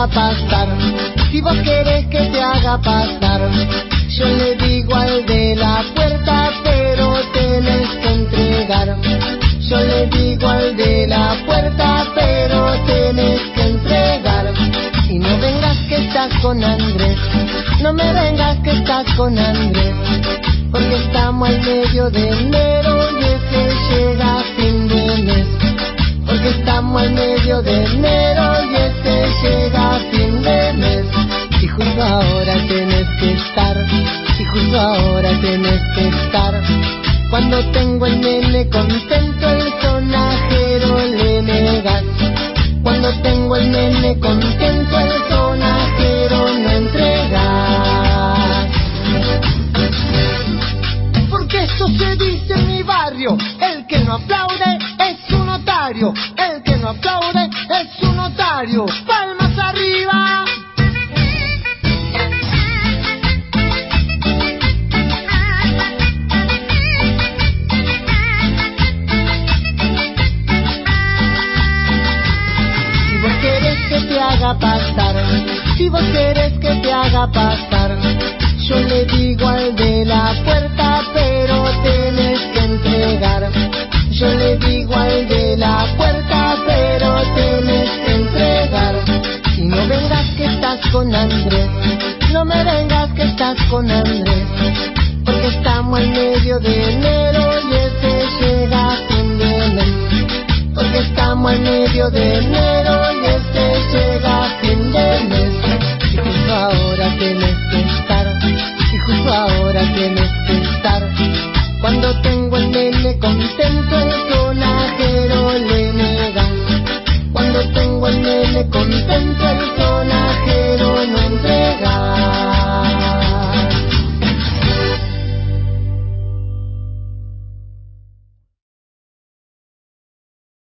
pasar. Si vos querés que te haga pasar, yo le digo al de la puerta, pero tenés que entregar. Yo le digo al de la puerta, pero tenés que entregar. Y no vengas que estás con Andrés, no me vengas que estás con Andrés, porque estamos al medio de enero y ese llega a fin de mes. Porque estamos al medio de enero y ese llega a fin de mes. Y justo ahora tenés que estar, y justo ahora tenés que estar. Cuando tengo el nene contento, el sonajero le negas. Cuando tengo el nene contento, el sonajero no entregas. Porque eso se dice en mi barrio: el que no aplaude es un notario, el que no aplaude es un notario. ¡Palmas arriba! Pasar, si vos querés que te haga pasar, yo le digo al de la puerta, pero tenés que entregar. Yo le digo al de la puerta, pero tenés que entregar. Y no vengas que estás con Andrés, no me vengas que estás con Andrés, porque estamos en medio de enero y ese llega a fin de mes. Porque estamos en medio de enero y ese llega a fin de mes. Y justo ahora tienes que estar, y justo ahora tienes que estar. Cuando tengo el nene contento, el sonajero le niega. Cuando tengo el nene contento, el sonajero no entrega.